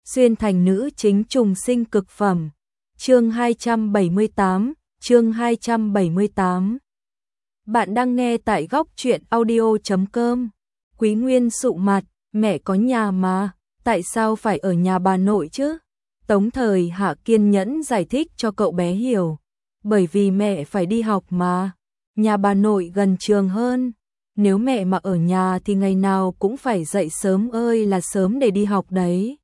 xuyên thành nữ chính trùng sinh cực phẩm. Chương 278. Bạn đang nghe tại góc truyện audio.com. Quý Nguyên sụ mặt, mẹ có nhà mà, tại sao phải ở nhà bà nội chứ? Tống Thời Hạ kiên nhẫn giải thích cho cậu bé hiểu. Bởi vì mẹ phải đi học mà, nhà bà nội gần trường hơn. Nếu mẹ mà ở nhà thì ngày nào cũng phải dậy sớm ơi là sớm để đi học đấy.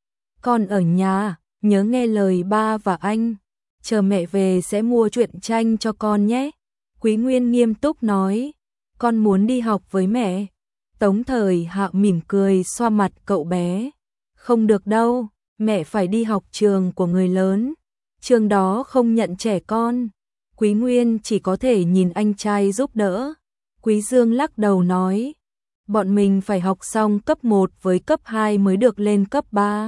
Con ở nhà, nhớ nghe lời ba và anh. Chờ mẹ về sẽ mua truyện tranh cho con nhé. Quý Nguyên nghiêm túc nói. Con muốn đi học với mẹ. Tống Thời Hạ mỉm cười xoa mặt cậu bé. Không được đâu, mẹ phải đi học trường của người lớn. Trường đó không nhận trẻ con. Quý Nguyên chỉ có thể nhìn anh trai giúp đỡ. Quý Dương lắc đầu nói. Bọn mình phải học xong cấp 1 với cấp 2 mới được lên cấp 3.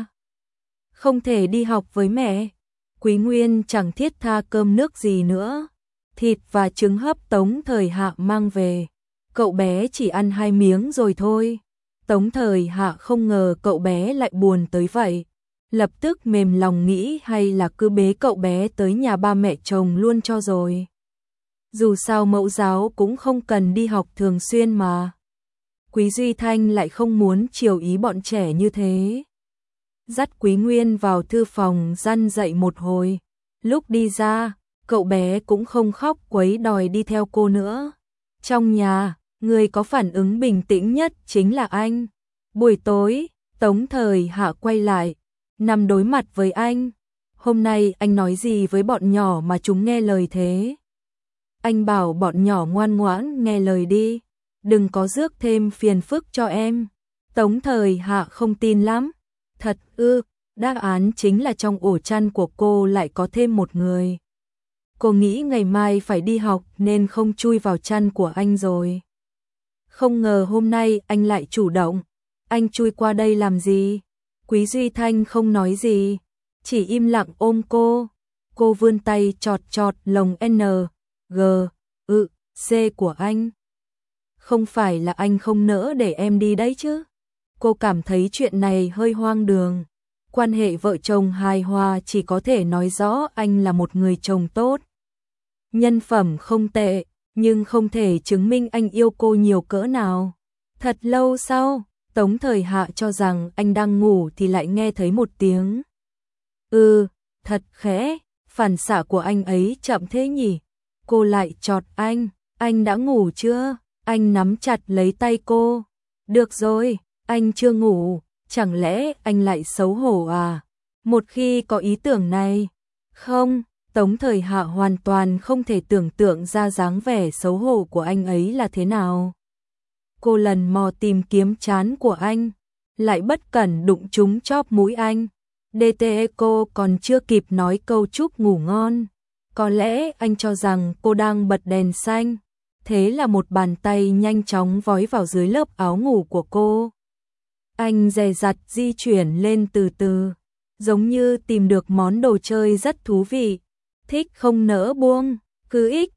Không thể đi học với mẹ. Quý Nguyên chẳng thiết tha cơm nước gì nữa. Thịt và trứng hấp Tống Thời Hạ mang về. Cậu bé chỉ ăn 2 miếng rồi thôi. Tống Thời Hạ không ngờ cậu bé lại buồn tới vậy. Lập tức mềm lòng nghĩ hay là cứ bế cậu bé tới nhà ba mẹ chồng luôn cho rồi. Dù sao mẫu giáo cũng không cần đi học thường xuyên mà. Quý Duy Thanh lại không muốn chiều ý bọn trẻ như thế. Dắt Quý Nguyên vào thư phòng răn dạy một hồi. Lúc đi ra, cậu bé cũng không khóc quấy đòi đi theo cô nữa. Trong nhà, người có phản ứng bình tĩnh nhất chính là anh. Buổi tối, Tống Thời Hạ quay lại, nằm đối mặt với anh. Hôm nay anh nói gì với bọn nhỏ mà chúng nghe lời thế? Anh bảo bọn nhỏ ngoan ngoãn nghe lời đi, đừng có rước thêm phiền phức cho em. Tống Thời Hạ không tin lắm. Thật ư? Đáp án chính là trong ổ chăn của cô lại có thêm một người. Cô nghĩ ngày mai phải đi học nên không chui vào chăn của anh rồi. Không ngờ hôm nay anh lại chủ động. Anh chui qua đây làm gì? Quý Duy Thanh không nói gì, chỉ im lặng ôm cô. Cô vươn tay chọt chọt lồng N, G, C của anh. Không phải là anh không nỡ để em đi đấy chứ? Cô cảm thấy chuyện này hơi hoang đường. Quan hệ vợ chồng hài hòa chỉ có thể nói rõ anh là một người chồng tốt. Nhân phẩm không tệ, nhưng không thể chứng minh anh yêu cô nhiều cỡ nào. Thật lâu sau, Tống Thời Hạ cho rằng anh đang ngủ thì lại nghe thấy một tiếng. Thật khẽ, phản xạ của anh ấy chậm thế nhỉ? Cô lại chọt anh đã ngủ chưa? Anh nắm chặt lấy tay cô. Được rồi, anh chưa ngủ, chẳng lẽ anh lại xấu hổ à? Một khi có ý tưởng này, không, Tống Thời Hạ hoàn toàn không thể tưởng tượng ra dáng vẻ xấu hổ của anh ấy là thế nào. Cô lần mò tìm kiếm trán của anh, lại bất cẩn đụng trúng chóp mũi anh. DTE cô còn chưa kịp nói câu chúc ngủ ngon. Có lẽ anh cho rằng cô đang bật đèn xanh. Thế là một bàn tay nhanh chóng vói vào dưới lớp áo ngủ của cô. Anh dè dặt di chuyển lên từ từ, giống như tìm được món đồ chơi rất thú vị. Thích không nỡ buông, cứ X,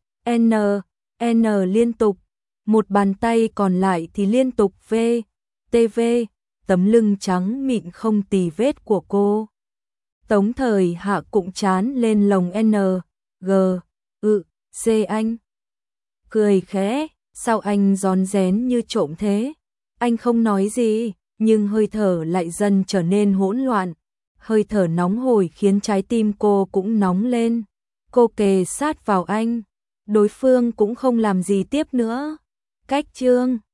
N liên tục. Một bàn tay còn lại thì liên tục V, TV, tấm lưng trắng mịn không tì vết của cô. Tống Thời Hạ cụng chán lên lồng N, G, C anh. Cười khẽ, sao anh rón rén như trộm thế? Anh không nói gì, nhưng hơi thở lại dần trở nên hỗn loạn. Hơi thở nóng hổi khiến trái tim cô cũng nóng lên. Cô kề sát vào anh. Đối phương cũng không làm gì tiếp nữa. Cách chương